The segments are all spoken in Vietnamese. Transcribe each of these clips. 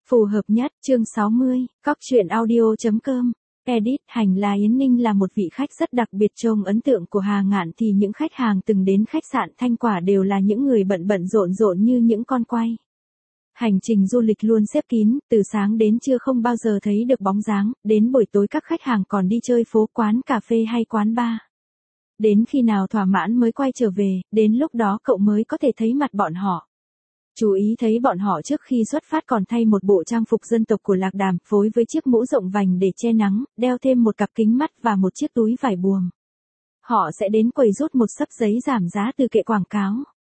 Phù hợp nhất, chương 60, Cóc truyện audio.com. Edit, Hành là Yến Ninh là một vị khách rất đặc biệt. Trong ấn tượng của Hà Ngạn thì những khách hàng từng đến khách sạn Thanh Quả đều là những người bận bận rộn rộn như những con quay. Hành trình du lịch luôn xếp kín, từ sáng đến trưa không bao giờ thấy được bóng dáng, đến buổi tối các khách hàng còn đi chơi phố quán cà phê hay quán bar. Đến khi nào thỏa mãn mới quay trở về, đến lúc đó cậu mới có thể thấy mặt bọn họ. Chú ý thấy bọn họ trước khi xuất phát còn thay một bộ trang phục dân tộc của Lạc Đàm, phối với chiếc mũ rộng vành để che nắng, đeo thêm một cặp kính mắt và một chiếc túi vải buồm. Họ sẽ đến quầy rút một xấp giấy giảm giá từ kệ quảng cáo.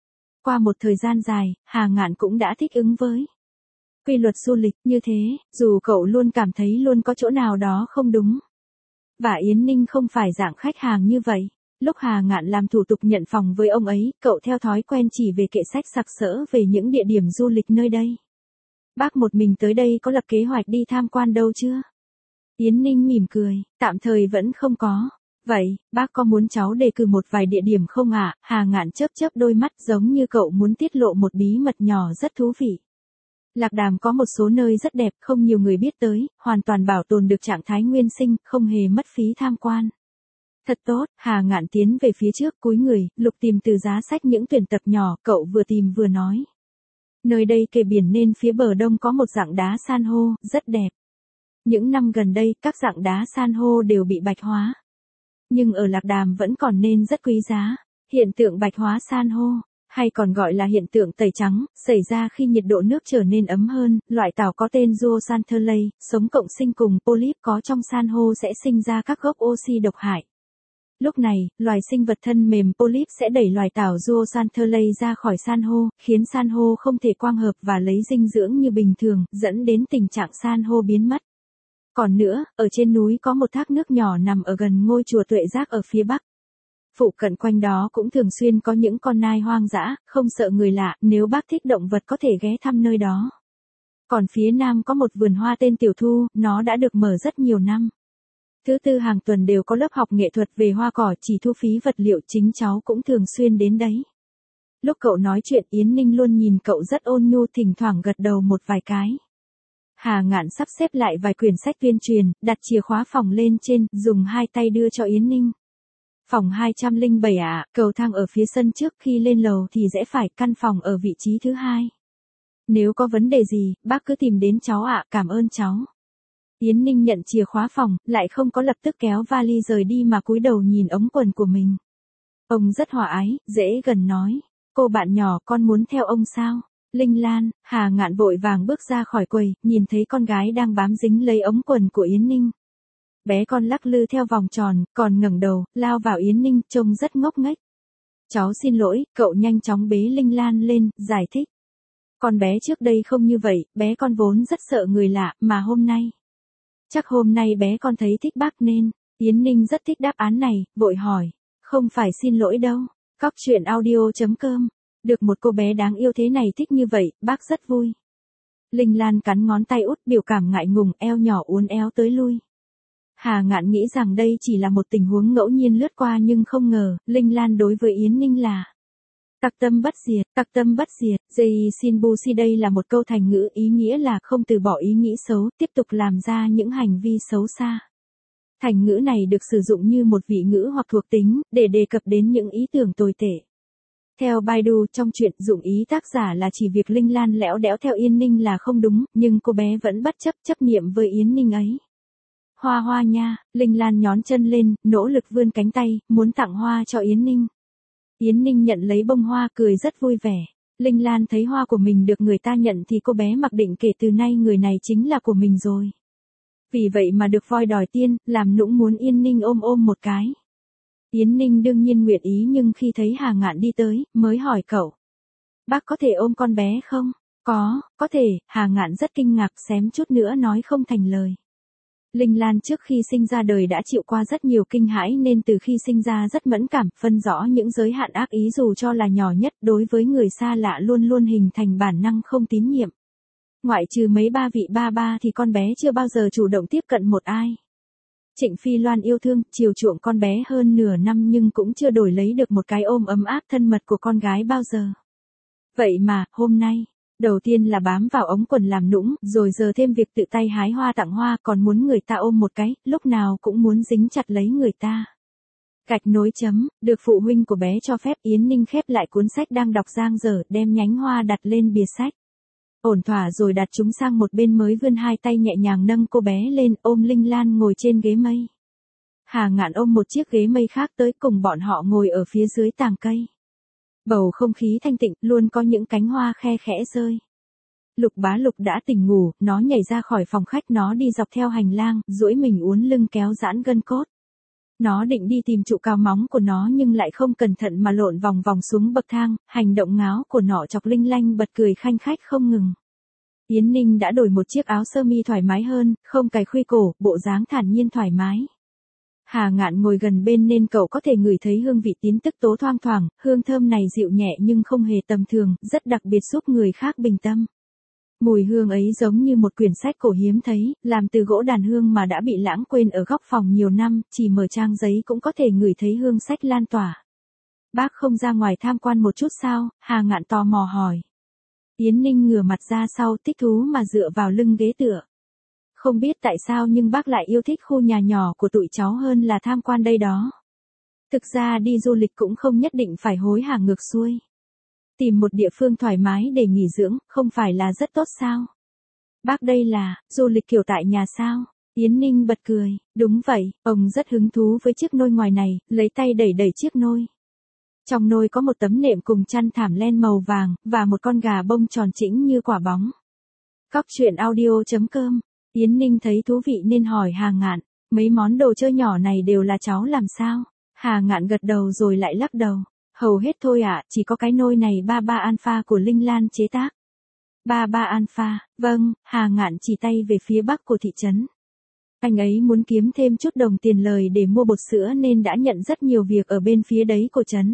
Qua một thời gian dài, Hà Ngạn cũng đã thích ứng với quy luật du lịch như thế, dù cậu luôn cảm thấy luôn có chỗ nào đó không đúng. Và Yến Ninh không phải dạng khách hàng như vậy. Lúc Hà Ngạn làm thủ tục nhận phòng với ông ấy, cậu theo thói quen chỉ về kệ sách sặc sỡ về những địa điểm du lịch nơi đây. Bác một mình tới đây có lập kế hoạch đi tham quan đâu chưa? Yến Ninh mỉm cười, tạm thời vẫn không có. Vậy, bác có muốn cháu đề cử một vài địa điểm không ạ? Hà Ngạn chớp chớp đôi mắt giống như cậu muốn tiết lộ một bí mật nhỏ rất thú vị. Lạc Đàm có một số nơi rất đẹp không nhiều người biết tới, hoàn toàn bảo tồn được trạng thái nguyên sinh, không hề mất phí tham quan. Thật tốt, Hà Ngạn tiến về phía trước cúi người, lục tìm từ giá sách những tuyển tập nhỏ, cậu vừa tìm vừa nói. Nơi đây kề biển nên phía bờ đông có một dạng đá san hô, rất đẹp. Những năm gần đây, các dạng đá san hô đều bị bạch hóa. Nhưng ở Lạc Đàm vẫn còn nên rất quý giá. Hiện tượng bạch hóa san hô, hay còn gọi là hiện tượng tẩy trắng, xảy ra khi nhiệt độ nước trở nên ấm hơn. Loại tảo có tên zooxanthellae, sống cộng sinh cùng polyp có trong san hô sẽ sinh ra các gốc oxy độc hại. Lúc này, loài sinh vật thân mềm polyp sẽ đẩy loài tảo zooxanthellae ra khỏi san hô, khiến san hô không thể quang hợp và lấy dinh dưỡng như bình thường, dẫn đến tình trạng san hô biến mất. Còn nữa, ở trên núi có một thác nước nhỏ nằm ở gần ngôi chùa Tuệ Giác ở phía bắc. Phụ cận quanh đó cũng thường xuyên có những con nai hoang dã, không sợ người lạ, nếu bác thích động vật có thể ghé thăm nơi đó. Còn phía nam có một vườn hoa tên Tiểu Thu, nó đã được mở rất nhiều năm. Thứ tư hàng tuần đều có lớp học nghệ thuật về hoa cỏ, chỉ thu phí vật liệu, chính cháu cũng thường xuyên đến đấy. Lúc cậu nói chuyện Yến Ninh luôn nhìn cậu rất ôn nhu, thỉnh thoảng gật đầu một vài cái. Hà Ngạn sắp xếp lại vài quyển sách tuyên truyền, đặt chìa khóa phòng lên trên, dùng hai tay đưa cho Yến Ninh. Phòng 207 ạ, cầu thang ở phía sân trước, khi lên lầu thì rẽ phải, căn phòng ở vị trí thứ 2. Nếu có vấn đề gì, bác cứ tìm đến cháu ạ, cảm ơn cháu. Yến Ninh nhận chìa khóa phòng, lại không có lập tức kéo vali rời đi mà cúi đầu nhìn ống quần của mình. Ông rất hòa ái, dễ gần nói. Cô bạn nhỏ, con muốn theo ông sao? Linh Lan. Hà Ngạn vội vàng bước ra khỏi quầy, nhìn thấy con gái đang bám dính lấy ống quần của Yến Ninh. Bé con lắc lư theo vòng tròn, còn ngẩng đầu, lao vào Yến Ninh, trông rất ngốc nghếch. Cháu xin lỗi, cậu nhanh chóng bế Linh Lan lên, giải thích. Con bé trước đây không như vậy, bé con vốn rất sợ người lạ, mà hôm nay. Chắc hôm nay bé con thấy thích bác nên. Yến Ninh rất thích đáp án này, vội hỏi. Không phải xin lỗi đâu. Cóc truyện audio.com. Được một cô bé đáng yêu thế này thích như vậy, bác rất vui. Linh Lan cắn ngón tay út, biểu cảm ngại ngùng, eo nhỏ uốn éo tới lui. Hà Ngạn nghĩ rằng đây chỉ là một tình huống ngẫu nhiên lướt qua nhưng không ngờ, Linh Lan đối với Yến Ninh là tặc tâm bất diệt, tặc tâm bất diệt. Jei Shinbushi đây là một câu thành ngữ, ý nghĩa là không từ bỏ ý nghĩ xấu, tiếp tục làm ra những hành vi xấu xa. Thành ngữ này được sử dụng như một vị ngữ hoặc thuộc tính, để đề cập đến những ý tưởng tồi tệ. Theo Baidu, trong truyện dụng ý tác giả là chỉ việc Linh Lan lẽo đẽo theo Yến Ninh là không đúng, nhưng cô bé vẫn bất chấp niệm với Yến Ninh ấy. Hoa hoa nha, Linh Lan nhón chân lên, nỗ lực vươn cánh tay, muốn tặng hoa cho Yến Ninh. Yến Ninh nhận lấy bông hoa, cười rất vui vẻ. Linh Lan thấy hoa của mình được người ta nhận thì cô bé mặc định kể từ nay người này chính là của mình rồi. Vì vậy mà được voi đòi tiên, làm nũng muốn Yến Ninh ôm một cái. Yến Ninh đương nhiên nguyện ý, nhưng khi thấy Hà Ngạn đi tới, mới hỏi cậu. Bác có thể ôm con bé không? Có thể. Hà Ngạn rất kinh ngạc, xém chút nữa nói không thành lời. Linh Lan trước khi sinh ra đời đã chịu qua rất nhiều kinh hãi nên từ khi sinh ra rất mẫn cảm, phân rõ những giới hạn ác ý dù cho là nhỏ nhất, đối với người xa lạ luôn luôn hình thành bản năng không tín nhiệm. Ngoại trừ mấy ba vị ba thì con bé chưa bao giờ chủ động tiếp cận một ai. Trịnh Phi Loan yêu thương, chiều chuộng con bé hơn nửa năm nhưng cũng chưa đổi lấy được một cái ôm ấm áp thân mật của con gái bao giờ. Vậy mà, hôm nay, Đầu tiên là bám vào ống quần làm nũng, rồi giờ thêm việc tự tay hái hoa tặng hoa, còn muốn người ta ôm một cái, lúc nào cũng muốn dính chặt lấy người ta. Gạch nối chấm, được phụ huynh của bé cho phép, Yến Ninh khép lại cuốn sách đang đọc dang dở, đem nhánh hoa đặt lên bìa sách. Ổn thỏa rồi đặt chúng sang một bên mới vươn hai tay nhẹ nhàng nâng cô bé lên, ôm Linh Lan ngồi trên ghế mây. Hà Ngạn ôm một chiếc ghế mây khác tới cùng bọn họ ngồi ở phía dưới tàng cây. Bầu không khí thanh tịnh, luôn có những cánh hoa khe khẽ rơi. Lục Bá Lục đã tỉnh ngủ, nó nhảy ra khỏi phòng khách, nó đi dọc theo hành lang, duỗi mình uốn lưng kéo giãn gân cốt. Nó định đi tìm trụ cao móng của nó nhưng lại không cẩn thận mà lộn vòng vòng xuống bậc thang, hành động ngáo của nó chọc Linh Lanh bật cười khanh khách không ngừng. Yến Ninh đã đổi một chiếc áo sơ mi thoải mái hơn, không cài khuy cổ, bộ dáng thản nhiên thoải mái. Hà Ngạn ngồi gần bên nên cậu có thể ngửi thấy hương vị tín tức tố thoang thoảng, hương thơm này dịu nhẹ nhưng không hề tầm thường, rất đặc biệt giúp người khác bình tâm. Mùi hương ấy giống như một quyển sách cổ hiếm thấy, làm từ gỗ đàn hương mà đã bị lãng quên ở góc phòng nhiều năm, chỉ mở trang giấy cũng có thể ngửi thấy hương sách lan tỏa. Bác không ra ngoài tham quan một chút sao? Hà Ngạn tò mò hỏi. Yến Ninh ngửa mặt ra sau thích thú mà dựa vào lưng ghế tựa. Không biết tại sao nhưng bác lại yêu thích khu nhà nhỏ của tụi cháu hơn là tham quan đây đó. Thực ra đi du lịch cũng không nhất định phải hối hả ngược xuôi. Tìm một địa phương thoải mái để nghỉ dưỡng, không phải là rất tốt sao? Bác đây là, du lịch kiểu tại nhà sao? Yến Ninh bật cười, đúng vậy, ông rất hứng thú với chiếc nôi ngoài này, lấy tay đẩy đẩy chiếc nôi. Trong nôi có một tấm nệm cùng chăn thảm len màu vàng, và một con gà bông tròn trĩnh như quả bóng. Cóc truyện audio.com. Yến Ninh thấy thú vị nên hỏi Hà Ngạn, mấy món đồ chơi nhỏ này đều là cháu làm sao? Hà Ngạn gật đầu rồi lại lắc đầu. Hầu hết thôi ạ, chỉ có cái nôi này Ba Alpha của Linh Lan chế tác. Ba Alpha, vâng, Hà Ngạn chỉ tay về phía bắc của thị trấn. Anh ấy muốn kiếm thêm chút đồng tiền lời để mua bột sữa nên đã nhận rất nhiều việc ở bên phía đấy của trấn.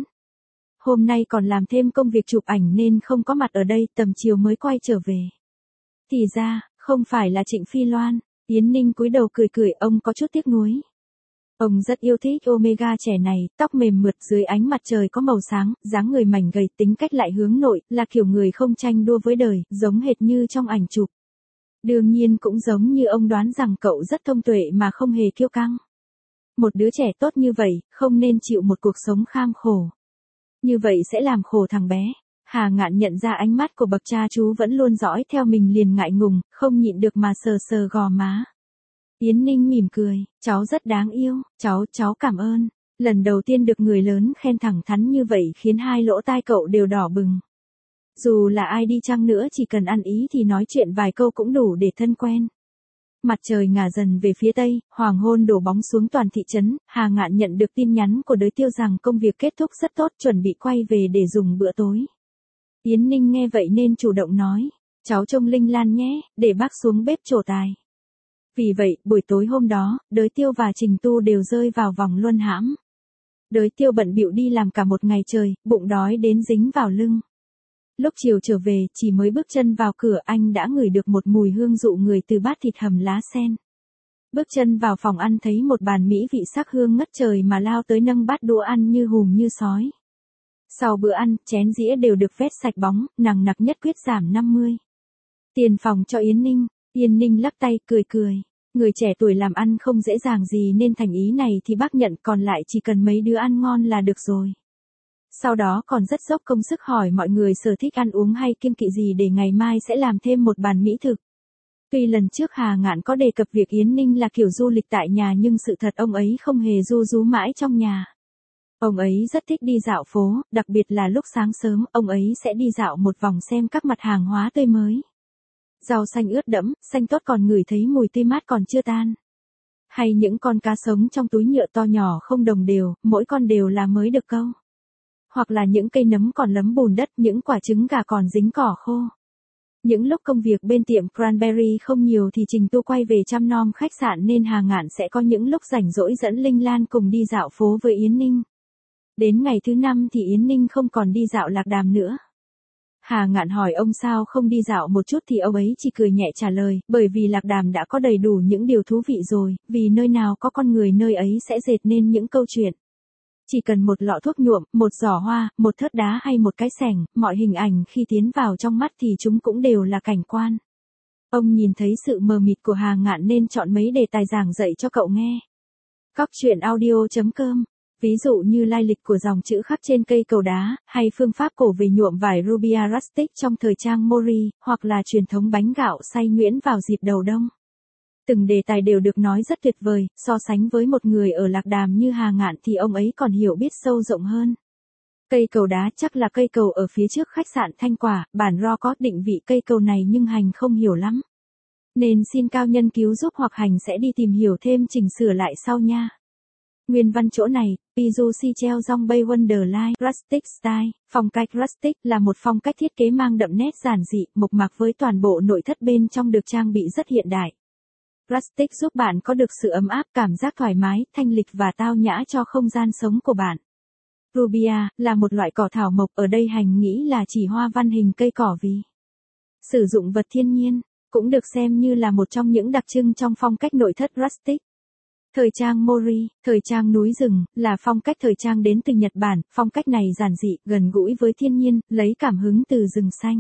Hôm nay còn làm thêm công việc chụp ảnh nên không có mặt ở đây, tầm chiều mới quay trở về. Thì ra, không phải là Trịnh Phi Loan. Yến Ninh cúi đầu cười cười, ông có chút tiếc nuối. Ông rất yêu thích Omega trẻ này, tóc mềm mượt dưới ánh mặt trời có màu sáng, dáng người mảnh gầy, tính cách lại hướng nội, là kiểu người không tranh đua với đời, giống hệt như trong ảnh chụp. Đương nhiên cũng giống như ông đoán rằng cậu rất thông tuệ mà không hề kiêu căng. Một đứa trẻ tốt như vậy, không nên chịu một cuộc sống kham khổ. Như vậy sẽ làm khổ thằng bé. Hà Ngạn nhận ra ánh mắt của bậc cha chú vẫn luôn dõi theo mình liền ngại ngùng, không nhịn được mà sờ sờ gò má. Yến Ninh mỉm cười, cháu rất đáng yêu, cháu cảm ơn. Lần đầu tiên được người lớn khen thẳng thắn như vậy khiến hai lỗ tai cậu đều đỏ bừng. Dù là ai đi chăng nữa chỉ cần ăn ý thì nói chuyện vài câu cũng đủ để thân quen. Mặt trời ngả dần về phía tây, hoàng hôn đổ bóng xuống toàn thị trấn, Hà Ngạn nhận được tin nhắn của Đới Tiêu rằng công việc kết thúc rất tốt, chuẩn bị quay về để dùng bữa tối. Yến Ninh nghe vậy nên chủ động nói, cháu trông Linh Lan nhé, để bác xuống bếp trổ tài. Vì vậy, buổi tối hôm đó, Đới Tiêu và Trình Tu đều rơi vào vòng luân hãm. Đới Tiêu bận bịu đi làm cả một ngày trời, bụng đói đến dính vào lưng. Lúc chiều trở về, chỉ mới bước chân vào cửa anh đã ngửi được một mùi hương dụ người từ bát thịt hầm lá sen. Bước chân vào phòng ăn thấy một bàn mỹ vị sắc hương ngất trời mà lao tới nâng bát đũa ăn như hùm như sói. Sau bữa ăn, chén dĩa đều được vét sạch bóng, nằng nặc nhất quyết giảm 50. Tiền phòng cho Yến Ninh. Yến Ninh lắc tay, cười cười. Người trẻ tuổi làm ăn không dễ dàng gì nên thành ý này thì bác nhận, còn lại chỉ cần mấy đứa ăn ngon là được rồi. Sau đó còn rất dốc công sức hỏi mọi người sở thích ăn uống hay kiêng kỵ gì để ngày mai sẽ làm thêm một bàn mỹ thực. Tuy lần trước Hà Ngạn có đề cập việc Yến Ninh là kiểu du lịch tại nhà nhưng sự thật ông ấy không hề ru rú mãi trong nhà. Ông ấy rất thích đi dạo phố, đặc biệt là lúc sáng sớm, ông ấy sẽ đi dạo một vòng xem các mặt hàng hóa tươi mới. Rau xanh ướt đẫm, xanh tốt còn ngửi thấy mùi tươi mát còn chưa tan. Hay những con cá sống trong túi nhựa to nhỏ không đồng đều, mỗi con đều là mới được câu. Hoặc là những cây nấm còn lấm bùn đất, những quả trứng gà còn dính cỏ khô. Những lúc công việc bên tiệm Cranberry không nhiều thì Trình Tu quay về chăm nom khách sạn nên Hà Ngạn sẽ có những lúc rảnh rỗi dẫn Linh Lan cùng đi dạo phố với Yến Ninh. Đến ngày thứ 5 thì Yến Ninh không còn đi dạo Lạc Đàm nữa. Hà Ngạn hỏi ông sao không đi dạo một chút thì ông ấy chỉ cười nhẹ trả lời, bởi vì Lạc Đàm đã có đầy đủ những điều thú vị rồi, vì nơi nào có con người nơi ấy sẽ dệt nên những câu chuyện. Chỉ cần một lọ thuốc nhuộm, một giỏ hoa, một thớt đá hay một cái xẻng, mọi hình ảnh khi tiến vào trong mắt thì chúng cũng đều là cảnh quan. Ông nhìn thấy sự mờ mịt của Hà Ngạn nên chọn mấy đề tài giảng dạy cho cậu nghe. Cóc truyện audio.com. Ví dụ như lai lịch của dòng chữ khắc trên cây cầu đá, hay phương pháp cổ về nhuộm vải Rubia rustic trong thời trang Mori, hoặc là truyền thống bánh gạo xay nhuyễn vào dịp đầu đông. Từng đề tài đều được nói rất tuyệt vời, so sánh với một người ở Lạc Đàm như Hà Ngạn thì ông ấy còn hiểu biết sâu rộng hơn. Cây cầu đá chắc là cây cầu ở phía trước khách sạn Thanh Quả, bản Ro có định vị cây cầu này nhưng Hành không hiểu lắm. Nên xin cao nhân cứu giúp hoặc Hành sẽ đi tìm hiểu thêm chỉnh sửa lại sau nha. Nguyên văn chỗ này, Pijusi treo rong bay Wonderline, Rustic Style, phong cách Rustic là một phong cách thiết kế mang đậm nét giản dị, mộc mạc với toàn bộ nội thất bên trong được trang bị rất hiện đại. Rustic giúp bạn có được sự ấm áp, cảm giác thoải mái, thanh lịch và tao nhã cho không gian sống của bạn. Rubia là một loại cỏ thảo mộc, ở đây Hành nghĩ là chỉ hoa văn hình cây cỏ vì sử dụng vật thiên nhiên, cũng được xem như là một trong những đặc trưng trong phong cách nội thất Rustic. Thời trang Mori, thời trang núi rừng, là phong cách thời trang đến từ Nhật Bản, phong cách này giản dị, gần gũi với thiên nhiên, lấy cảm hứng từ rừng xanh.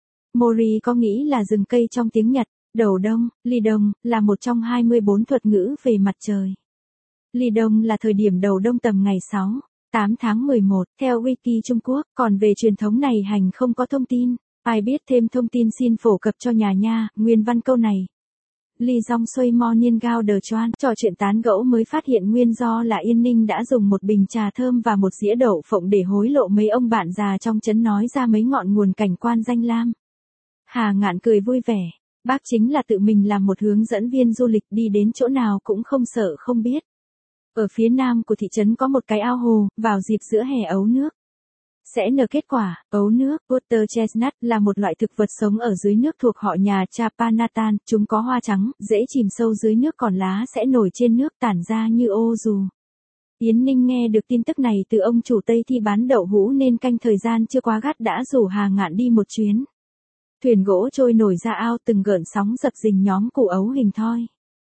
Mori có nghĩa là rừng cây trong tiếng Nhật. Đầu đông, ly đông, là một trong 24 thuật ngữ về mặt trời. Ly đông là thời điểm đầu đông tầm ngày 6, 8 tháng 11, theo Wiki Trung Quốc, còn về truyền thống này Hành không có thông tin. Ai biết thêm thông tin xin phổ cập cho nhà nha, nguyên văn câu này. Ly dong xuôi mo niên gao đờ choan, trò chuyện tán gẫu mới phát hiện nguyên do là Yên Ninh đã dùng một bình trà thơm và một dĩa đậu phộng để hối lộ mấy ông bạn già trong trấn nói ra mấy ngọn nguồn cảnh quan danh lam. Hà Ngạn cười vui vẻ. Bác chính là tự mình làm một hướng dẫn viên du lịch, đi đến chỗ nào cũng không sợ không biết. Ở phía nam của thị trấn có một cái ao hồ, vào dịp giữa hè ấu nước sẽ nở kết quả. Ấu nước, water chestnut, là một loại thực vật sống ở dưới nước thuộc họ nhà Chapanatan, chúng có hoa trắng, dễ chìm sâu dưới nước, còn lá sẽ nổi trên nước tản ra như ô dù. Yến Ninh nghe được tin tức này từ ông chủ Tây Thi bán đậu hũ nên canh thời gian chưa quá gắt đã rủ Hà Ngạn đi một chuyến. Thuyền gỗ trôi nổi ra ao, từng gợn sóng dập dình nhóm củ ấu hình thoi.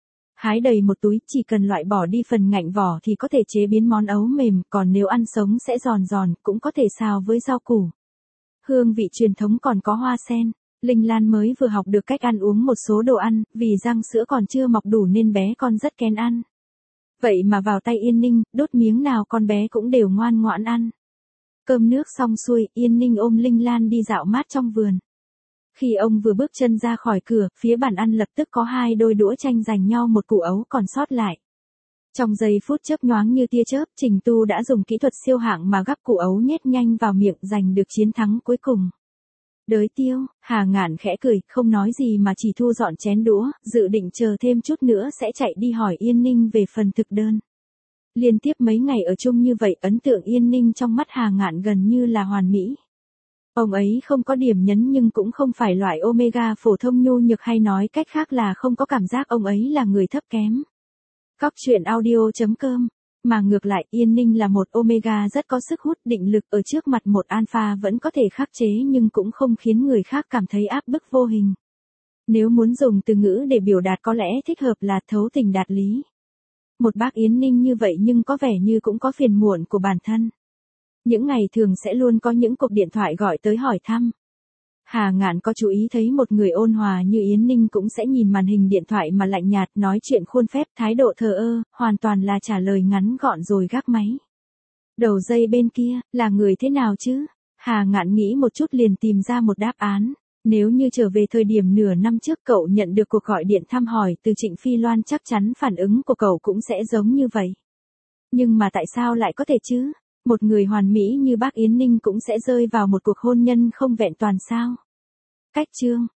Hái đầy một túi, chỉ cần loại bỏ đi phần ngạnh vỏ thì có thể chế biến món ấu mềm, còn nếu ăn sống sẽ giòn giòn, cũng có thể xào với rau củ. Hương vị truyền thống còn có hoa sen. Linh Lan mới vừa học được cách ăn uống một số đồ ăn, vì răng sữa còn chưa mọc đủ nên bé con rất kén ăn. Vậy mà vào tay Yên Ninh, đốt miếng nào con bé cũng đều ngoan ngoãn ăn. Cơm nước xong xuôi, Yên Ninh ôm Linh Lan đi dạo mát trong vườn. Khi ông vừa bước chân ra khỏi cửa, phía bàn ăn lập tức có hai đôi đũa tranh giành nhau một củ ấu còn sót lại. Trong giây phút chớp nhoáng như tia chớp, Trình Tu đã dùng kỹ thuật siêu hạng mà gắp củ ấu nhét nhanh vào miệng, giành được chiến thắng cuối cùng. Đới tiêu, Hà Ngạn khẽ cười, không nói gì mà chỉ thu dọn chén đũa, dự định chờ thêm chút nữa sẽ chạy đi hỏi Yên Ninh về phần thực đơn. Liên tiếp mấy ngày ở chung như vậy, ấn tượng Yên Ninh trong mắt Hà Ngạn gần như là hoàn mỹ. Ông ấy không có điểm nhấn nhưng cũng không phải loại omega phổ thông nhu nhược, hay nói cách khác là không có cảm giác ông ấy là người thấp kém. Cóc truyện audio.com. Mà ngược lại, Yên Ninh là một omega rất có sức hút, định lực ở trước mặt một alpha vẫn có thể khắc chế nhưng cũng không khiến người khác cảm thấy áp bức vô hình. Nếu muốn dùng từ ngữ để biểu đạt có lẽ thích hợp là thấu tình đạt lý. Một bác Yên Ninh như vậy nhưng có vẻ như cũng có phiền muộn của bản thân. Những ngày thường sẽ luôn có những cuộc điện thoại gọi tới hỏi thăm. Hà Ngạn có chú ý thấy một người ôn hòa như Yến Ninh cũng sẽ nhìn màn hình điện thoại mà lạnh nhạt, nói chuyện khuôn phép, thái độ thờ ơ, hoàn toàn là trả lời ngắn gọn rồi gác máy. Đầu dây bên kia, là người thế nào chứ? Hà Ngạn nghĩ một chút liền tìm ra một đáp án. Nếu như trở về thời điểm nửa năm trước cậu nhận được cuộc gọi điện thăm hỏi từ Trịnh Phi Loan, chắc chắn phản ứng của cậu cũng sẽ giống như vậy. Nhưng mà tại sao lại có thể chứ? Một người hoàn mỹ như bác Yến Ninh cũng sẽ rơi vào một cuộc hôn nhân không vẹn toàn sao? Cách chương